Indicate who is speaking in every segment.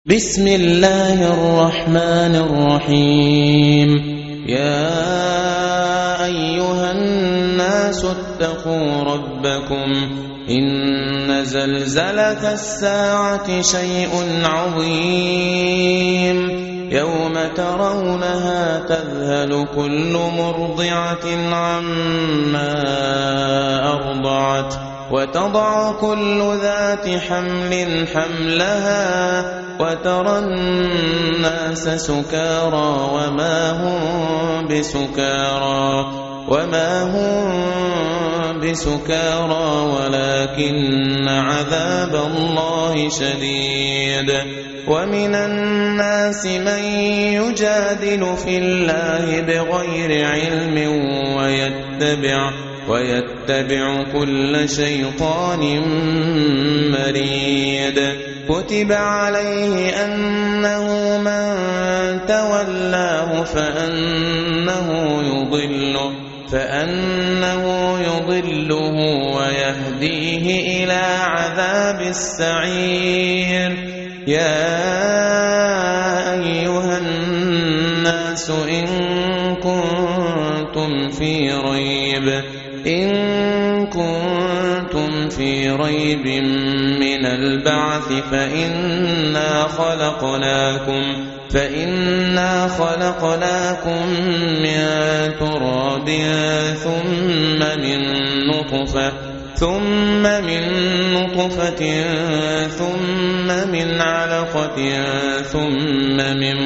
Speaker 1: بسم الله الرحمن الرحيم. يا أيها الناس اتقوا ربكم إن زلزلة الساعة شيء عظيم يوم ترونها تذهل كل مرضعة عما أرضعت وتضع كل ذات حمل حملها وترى الناس سكارى وما هم بسكارى ولكن عذاب الله شديد. ومن الناس من يجادل في الله بغير علم ويتبع كل شيطان مريد. كتب عليه أنه من تولاه فأنه يضله ويهديه إلى عذاب السعير. يا أيها الناس إن كنتم في ريب من البعث فإنا خلقناكم من تراب ثم من نطفة ثم من علقة ثم من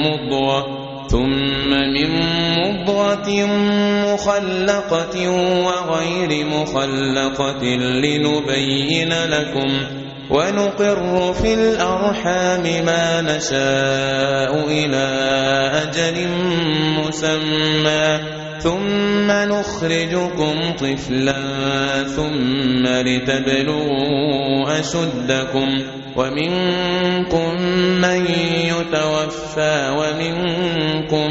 Speaker 1: مضغة مخلقة وغير مخلقة لنبين لكم ونقر في الأرحام ما نشاء إلى أجل مسمى ثم نخرجكم طفلا ثم لتبلغوا أشدكم ومنكم من يتوفى ومنكم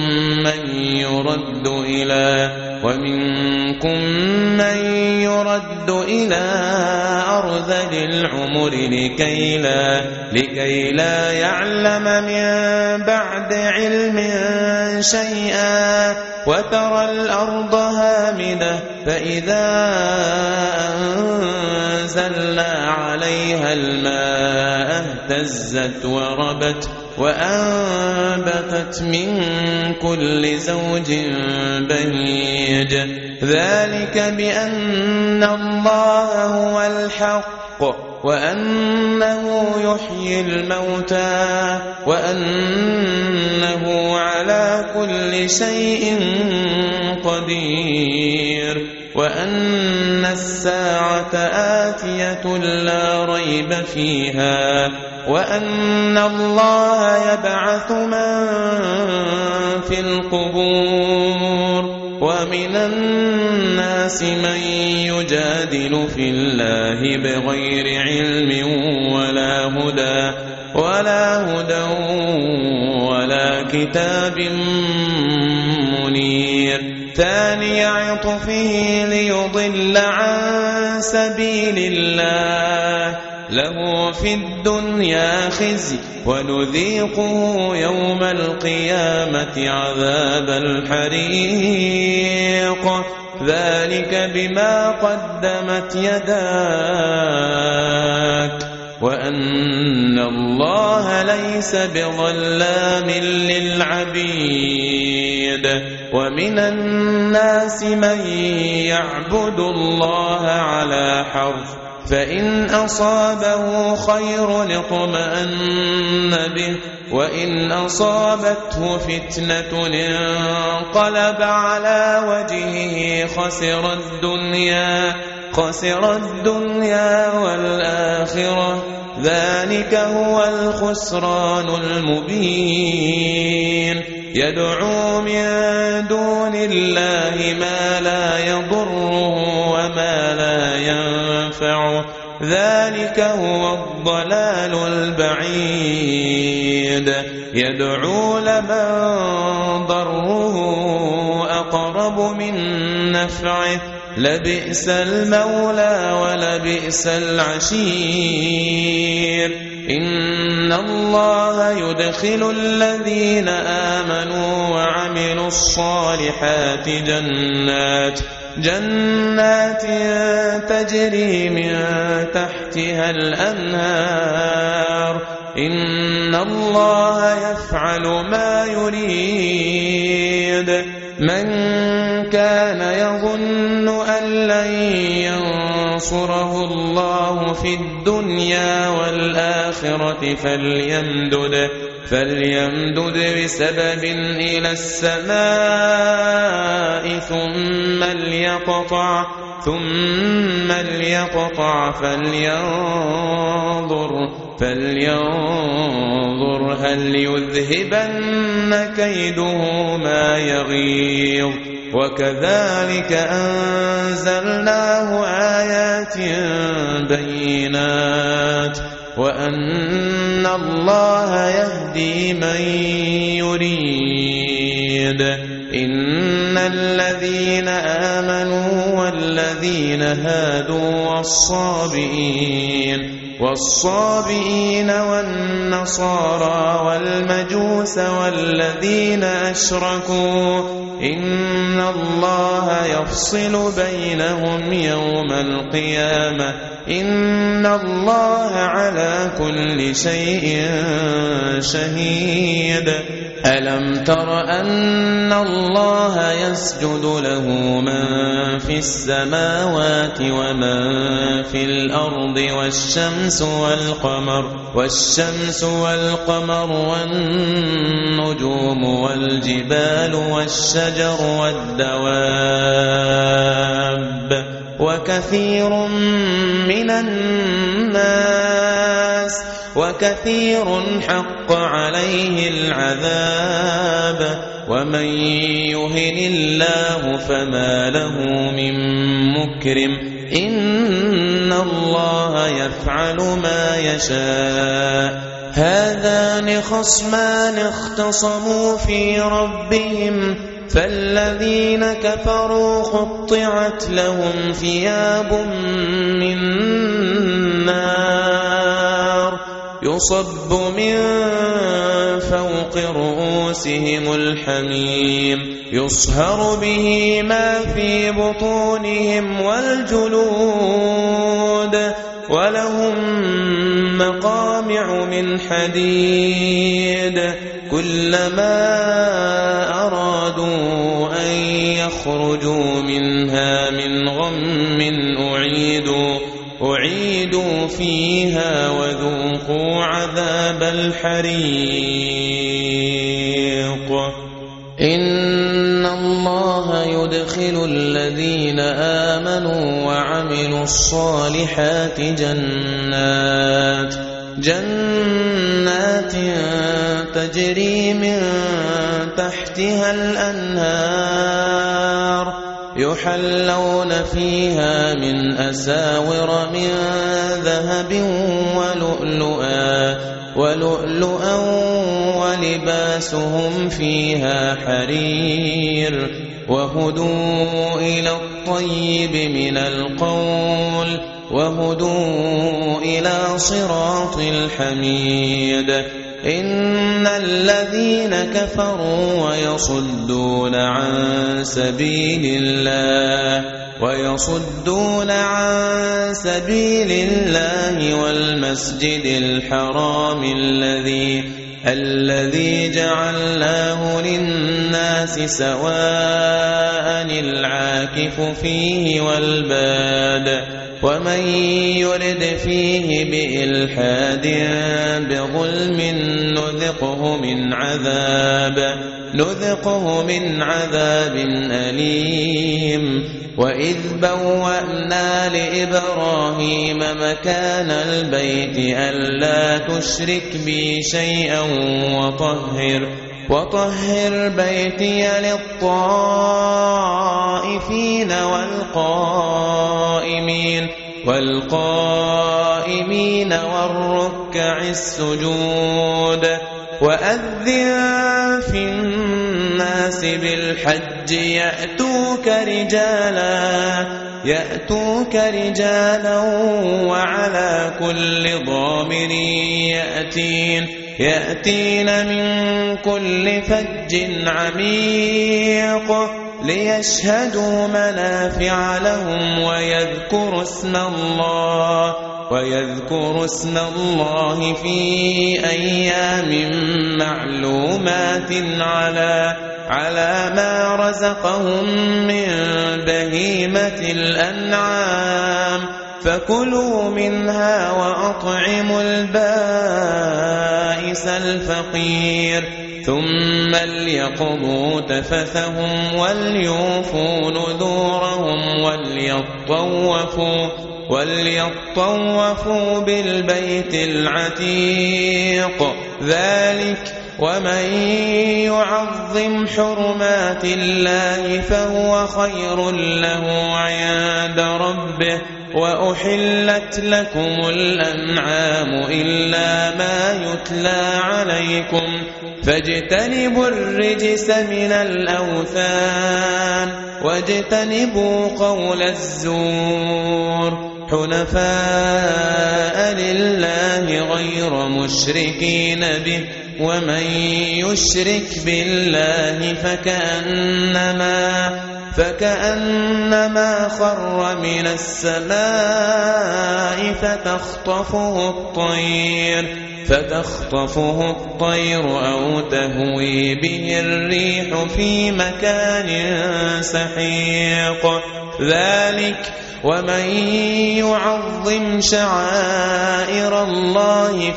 Speaker 1: من يرد إلى أرذل العمر لكي لا يعلم من بعد علم شيئا. وترى الأرض هامدة فإذا أنزلنا عليها الماء اهتزت وربت وأنبتت من كل زوج بهيج. ذلك بأن الله هو الحق وأنه يحيي الموتى وأنه على كل شيء قدير وأن الساعة آتية لا ريب فيها وأن الله يبعث من في القبور. ومن الناس من يجادل في الله بغير علم ولا هدى ولا كتاب منير. ثاني عطفه ليضل عن سبيل الله له في الدنيا خزي ونذيقه يوم القيامة عذاب الحريق. ذلك بما قدمت يداك وأن الله ليس بظلام للعبيد. ومن الناس من يعبد الله على حرف فإن أصابه خير اطمأن به وإن أصابته فتنة انقلب على وجهه خسر الدنيا والآخرة. ذلك هو الخسران المبين. يدعو من دون الله ما لا يضره وما لا ينفعه ذلك هو الضلال البعيد. يدعو لمن ضره أقرب من نفعه لبئس المولى ولبئس العشير. إن الله يدخل الذين آمنوا وعملوا الصالحات جنات تجري من تحتها الأنهار إن الله يفعل ما يريد من كان يظن أن لن ينصره الله في الدنيا والآخرة فليمدد بسبب إلى السماء ثم ليقطع فلينظر هل يذهبن كيده ما يغيظ وكذلك أنزلناه آيات بينات وأن الله يهدي من يريد إن الذين آمنوا والذين هادوا والصابئين والنصارى والمجوس والذين أشركوا إن الله يفصل بينهم يوم القيامة إن الله على كل شيء شهيد ألم تر أن الله يسجد له من في السماوات ومن في الأرض والشمس والقمر والنجوم والجبال والشجر والدواب وكثير من الناس وكثير حق عليه العذاب ومن يهن الله فما له من مكرم إن الله يفعل ما يشاء هذان خصمان اختصموا في ربهم فالذين كفروا قطعت لهم ثياب من نار يصب من فوق رؤوسهم الحميم يصهر به ما في بطونهم والجلود ولهم مقامع من حديد كلما أرادوا أن يخرجوا منها من غم أعيدوا فيها وذوقوا عذاب الحريق إن الله يدخل الذين آمنوا وعملوا الصالحات جنات تجري من تحتها الأنهار يحلون فيها من أساور من ذهب ولؤلؤا ولباسهم فيها حرير وهدوا إلى الطيب من القول وهدوا إلى صراط الحميد إن الذين كفروا ويصدون عن سبيل الله والمسجد الحرام الذي جعلناه للناس سواء العاكف فيه والباد ومن يرد فيه بإلحاد بظلم نذقه من عذاب أليم وإذ بوأنا لإبراهيم مكان البيت ألا تشرك بي شيئا وطهر بيتي للطائفين والقائمين والركع السجود وأذن في الناس بالحج يأتوك يأتوك رجالا وعلى كل ضامر يأتين من كل فج عميق ليشهدوا منافع لهم ويذكروا اسم الله في أيام معلومات على ما رزقهم من بهيمة الأنعام فكلوا منها وأطعموا البائس الفقير ثم ليقضوا تفثهم وليوفوا نذورهم وليطوفوا بالبيت العتيق ذلك ومن يعظم حرمات الله فهو خير له عند ربه وأحلت لكم الأنعام إلا ما يتلى عليكم فاجتنبوا الرجس من الأوثان واجتنبوا قول الزور حنفاء لله غير مشركين به ومن يشرك بالله فكأنما خر من السماء فتخطفه الطير أو تهوي به الريح في مكان سحيق ذلك ومن يعظم شعائر الله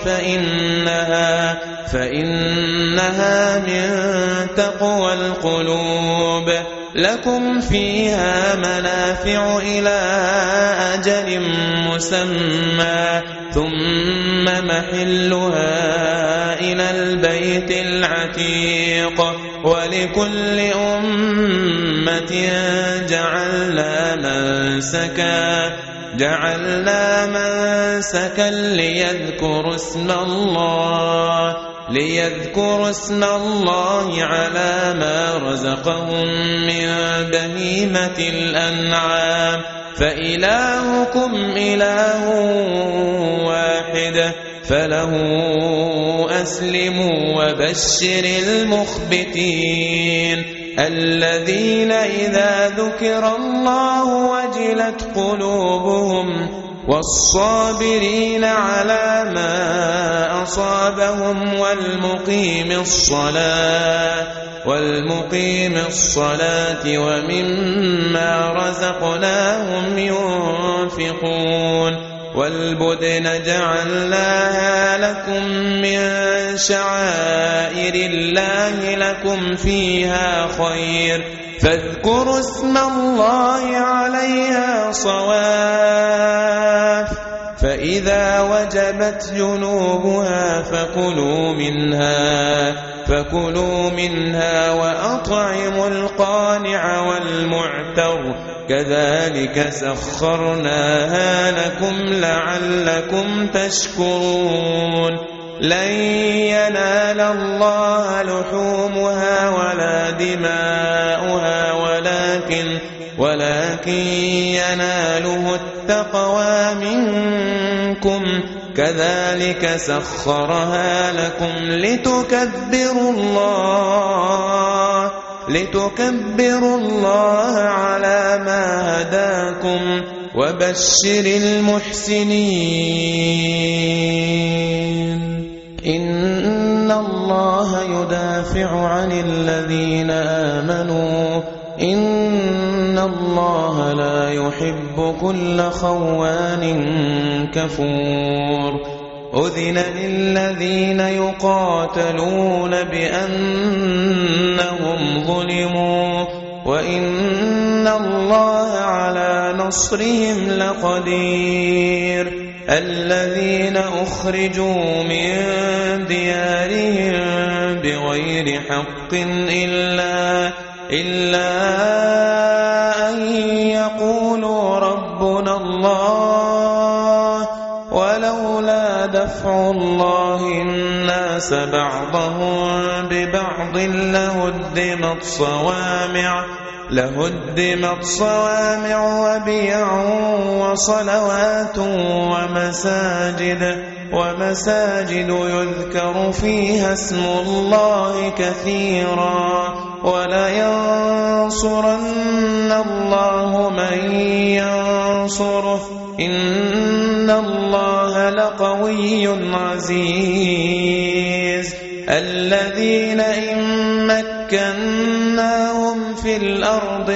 Speaker 1: فإنها من تقوى القلوب لكم فيها منافع إلى أجل مسمى ثم محلها إلى البيت العتيق ولكل أمة جعلنا منسكا ليذكروا اسم الله على ما رزقهم من بهيمة الأنعام فإلهكم إله واحد فله أسلموا وبشر المخبتين الذين إذا ذكر الله وجلت قلوبهم والصابرين على ما أصابهم والمقيم الصلاة ومما رزقناهم ينفقون والبدن جعلناها لكم من شعائر الله لكم فيها خير فاذكروا اسم الله عليها صواف فإذا وجبت جنوبها فكلوا منها وأطعموا القانع والمعتر كذلك سخرناها لكم لعلكم تشكرون لن ينال الله لحومها ولا دماؤها ولكن يناله التقوى منكم كذلك سخرها لكم لتكبروا الله على ما هداكم وبشر المحسنين إن الله يدافع عن الذين آمنوا إن الله لا يحب كل خوان كفور أذن للذين يقاتلون بأنهم ظلموا وإن الله على نصرهم لقدير الذين أخرجوا من ديارهم بغير حق إلا أن يقولوا ربنا الله ولولا دفع الله الناس بعضهم ببعض لهدمت لهدمت صوامع وبيع وصلوات ومساجد يذكر فيها اسم الله كثيرا ولينصرن الله من ينصره إن الله لقوي عزيز الذين إن مكناهم في الأرض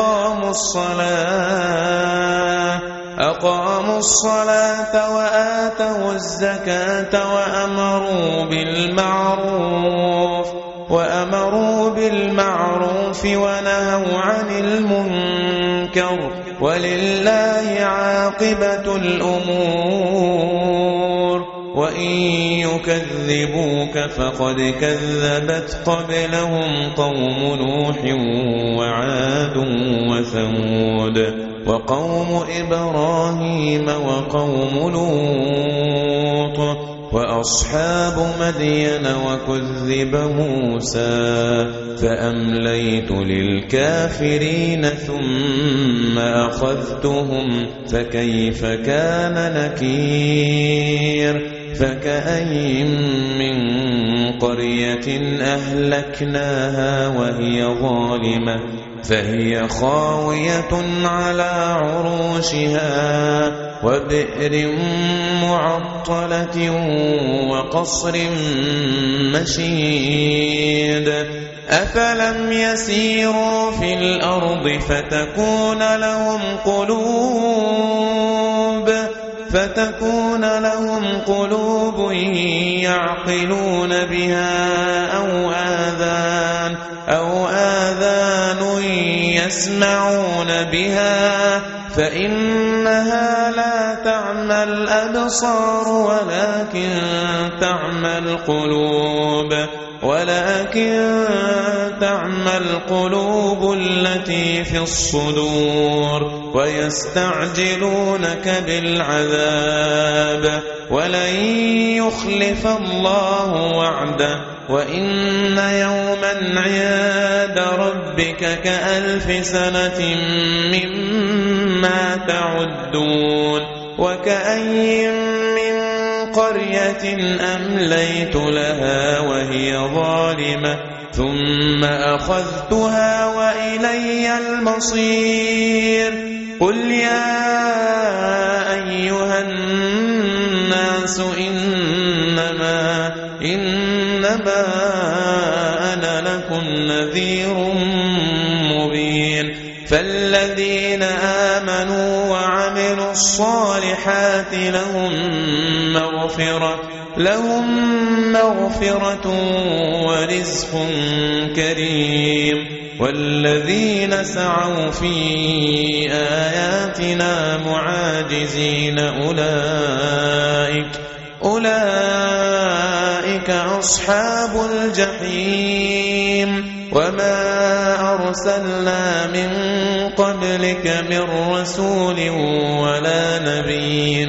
Speaker 1: أقاموا الصلاة وآتوا الزكاة وأمروا بالمعروف ونهوا عن المنكر ولله عاقبة الأمور وإن يكذبوك فقد كذبت قبلهم قوم نوح وعاد وثمود وقوم إبراهيم وقوم لوط وأصحاب مدين وكذب موسى فأمليت للكافرين ثم أخذتهم فكيف كان نكير فكأين من قرية أهلكناها وهي ظالمة فهي خاوية على عروشها وبئر معطلة وقصر مشيد أفلم يسيروا في الأرض فتكون لهم قلوب يعقلون بها أو آذان يسمعون بها فإنها لا تعمى الأبصار ولكن تعمى القلوب التي في الصدور ويستعجلونك بالعذاب ولن يخلف الله وعده وإن يوما عند ربك كألف سنة مما تعدون وكأين من قرية أمليت لها وهي ظالمة ثم أخذتها وإلي المصير قل يا أيها الناس إنما أنا لكم نذير مبين فالذين آمنوا وعملوا الصالحات لهم مغفرة ورزق كريم والذين سعوا في آياتنا معاجزين أولئك أصحاب الجحيم وما أرسلنا من قبلك من رسول ولا نبي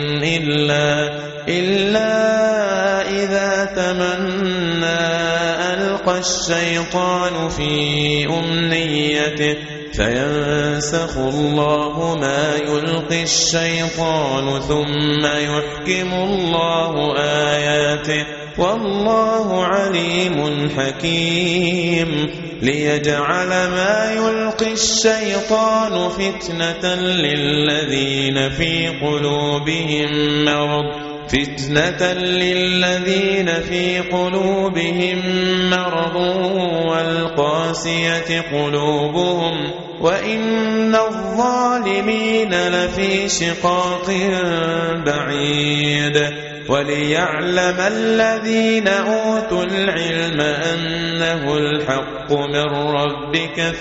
Speaker 1: إلا إذا تمنى ألقى الشيطان في أمنيته فينسخ الله ما يلقي الشيطان ثم يحكم الله آياته والله عليم حكيم ليجعل ما يلقي الشيطان فتنة للذين في قلوبهم مرض والقاسية قلوبهم وإن الظالمين لفي شقاق بعيد وليعلم الذين أوتوا العلم أنه الحق من ربك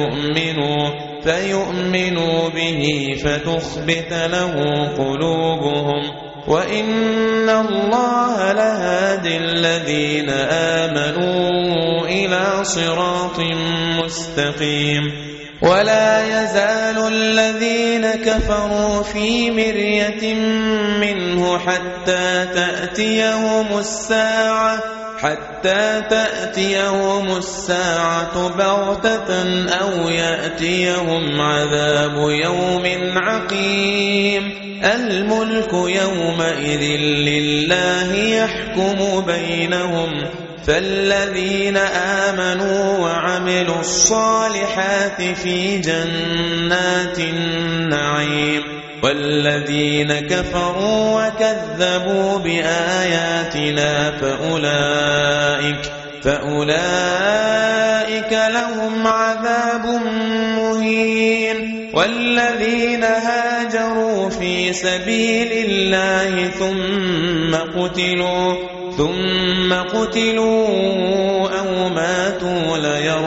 Speaker 1: فيؤمنوا به فتخبت له قلوبهم وإن الله لهادي الذين آمنوا إلى صراط مستقيم ولا يزال الذين كفروا في مرية منه حتى حتى تأتيهم الساعة بغتة أو يأتيهم عذاب يوم عقيم الملك يومئذ لله يحكم بينهم فالذين آمنوا وعملوا الصالحات في جنات النعيم والذين كفروا وكذبوا بآياتنا فأولئك لهم عذاب مهين والذين هاجروا في سبيل الله ثم قتلوا أو ماتوا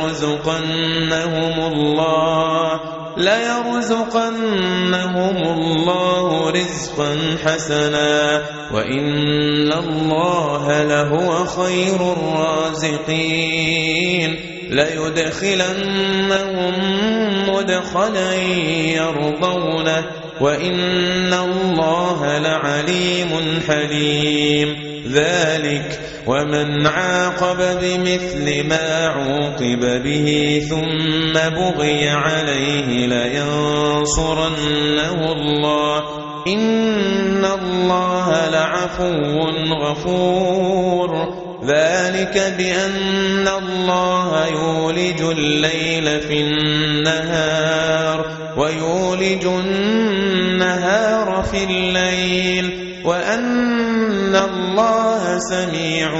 Speaker 1: ليرزقنهم الله رزقا حسنا وإن الله لهو خير الرازقين ليدخلنهم مدخلا يرضونه وإن الله لعليم حليم ذلك ومن عاقب بمثل ما عوقب به ثم بغي عليه لينصرنه الله إن الله لعفو غفور ذلك بأن الله يولج الليل في النهار ويولج النهار في الليل وأن الله سميع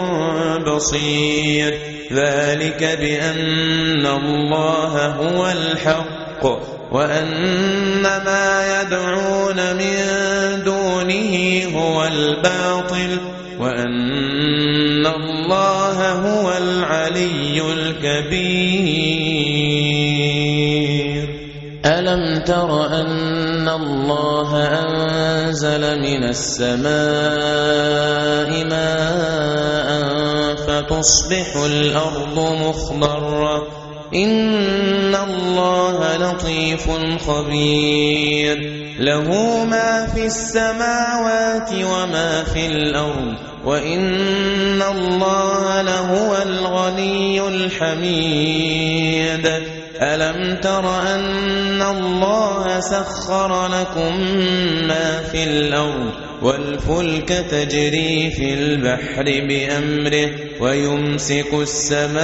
Speaker 1: بصير ذلك بأن الله هو الحق وأن ما يدعون من دونه هو الباطل وأن الله هو العلي الكبير ألم تر أن الله أنزل من السماء ماء فتصبح الأرض مخضرة إن الله لطيف خبير له ما في السماوات وما في الأرض وإن الله لهو الغني الحميد ألم تر أن الله سخر لكم ما في الأرض والفلك تجري في البحر بأمره ويمسك السماء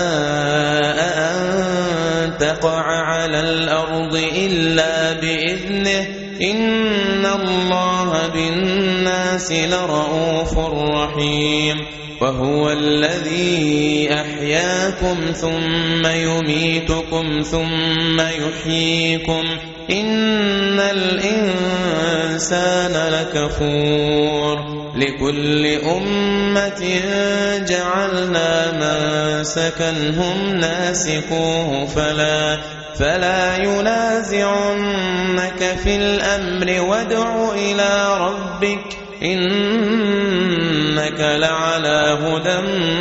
Speaker 1: أن تقع على الأرض إلا بإذنه إن الله بالناس لرؤوف رحيم وهو الذي أحياكم ثم يميتكم ثم يحييكم إن الإنسان لكفور لكل أمة جعلنا منسكا هم ناسكوه فلا ينازعنك في الأمر وادع إلى ربك إنك لعلى هدى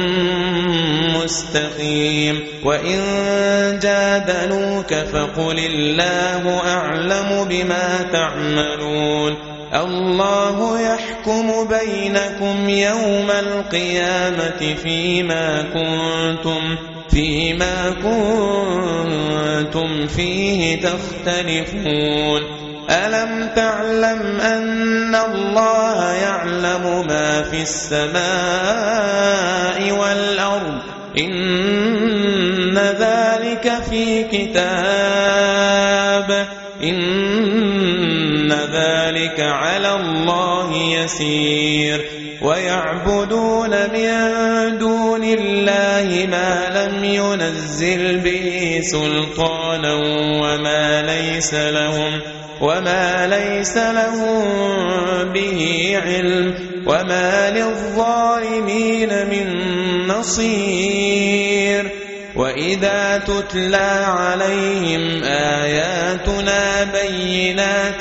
Speaker 1: مستقيم وإن جادلوك فقل الله أعلم بما تعملون الله يحكم بينكم يوم القيامة فيما كنتم فيه تختلفون ألم تعلم أن الله يعلم ما في السماء والأرض إن ذلك في كتاب إن ذلك على الله يسير ويعبدون من دون الله ما لم ينزل به سلطانا وما ليس لهم به علم وما للظالمين من نصير وإذا تتلى عليهم آياتنا بينات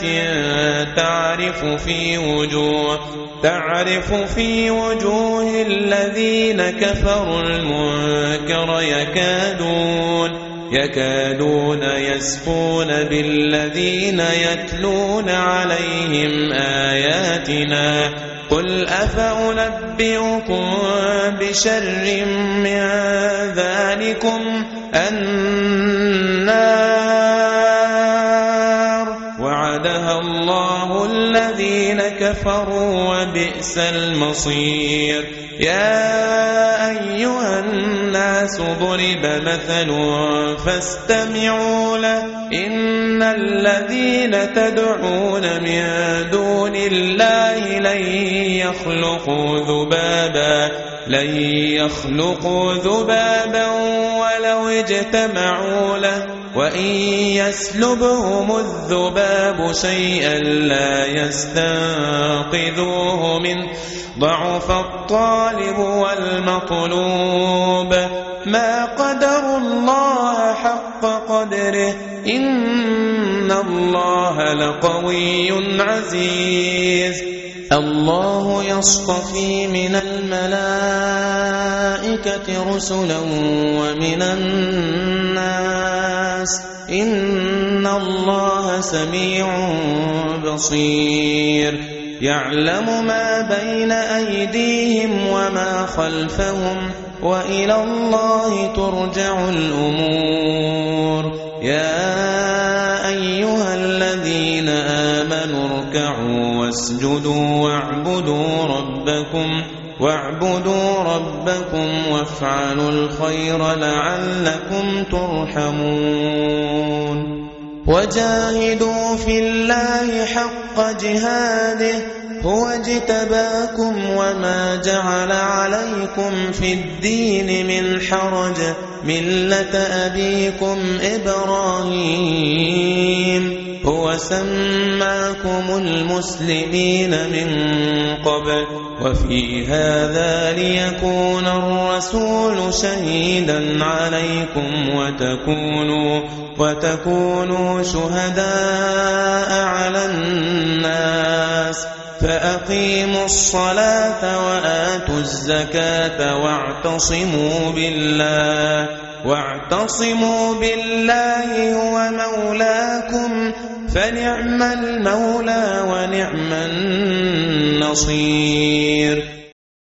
Speaker 1: تعرف في وجوه الذين كفروا المنكر يكادون يسقون بالذين يتلون عليهم آياتنا قل أفأنبئكم بشر من ذلكم النار وعدها الله الذين كفروا وبئس المصير يا أيها الناس ضرب مثل فاستمعوا له إن الذين تدعون من دون الله لن يخلقوا ذبابا ولو اجتمعوا له وإن يسلبهم الذباب شيئا لا يستنقذوه منه ضعف الطالب والمطلوب ما قدروا الله حق قدره إن الله لقوي عزيز الله يصطفي من الملائكة رسلا ومن الناس إن الله سميع بصير يعلم ما بين أيديهم وما خلفهم وإلى الله ترجع الأمور يا أيها الذين آمنوا اركعوا واسجدوا واعبدوا ربكم وافعلوا الخير لعلكم ترحمون وجاهدوا في الله حق جهاده هو اجتباكم وما جعل عليكم في الدين من حرج ملة أبيكم إبراهيم هو سماكم المسلمين من قبل وفي هذا ليكون الرسول شهيدا عليكم وتكونوا شهداء على الناس فأقيموا الصلاة وآتوا الزكاة واعتصموا بالله هو مولاكم فنعم المولى ونعم النصير